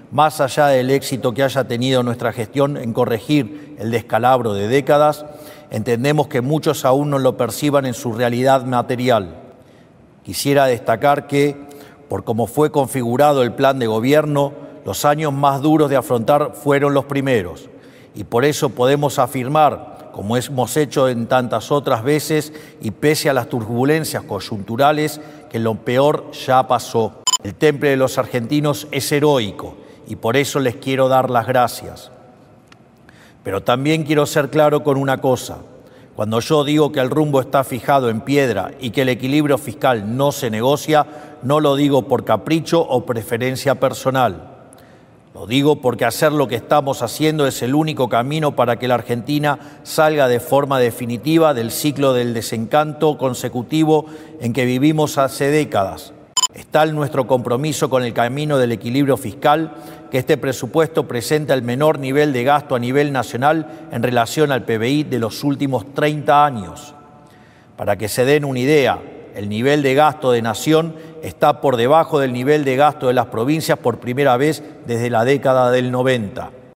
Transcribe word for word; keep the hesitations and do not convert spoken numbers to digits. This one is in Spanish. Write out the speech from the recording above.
más allá del éxito que haya tenido nuestra gestión en corregir el descalabro de décadas, entendemos que muchos aún no lo perciban en su realidad material. Quisiera destacar que, por cómo fue configurado el plan de gobierno, los años más duros de afrontar fueron los primeros, y por eso podemos afirmar, como hemos hecho en tantas otras veces, y pese a las turbulencias coyunturales, que lo peor ya pasó. El temple de los argentinos es heroico, y por eso les quiero dar las gracias. Pero también quiero ser claro con una cosa. Cuando yo digo que el rumbo está fijado en piedra y que el equilibrio fiscal no se negocia, no lo digo por capricho o preferencia personal. Lo digo porque hacer lo que estamos haciendo es el único camino para que la Argentina salga de forma definitiva del ciclo del desencanto consecutivo en que vivimos hace décadas. Está en nuestro compromiso con el camino del equilibrio fiscal, que este presupuesto presenta el menor nivel de gasto a nivel nacional en relación al P B I de los últimos treinta años. Para que se den una idea, el nivel de gasto de nación está por debajo del nivel de gasto de las provincias por primera vez desde la década del noventa.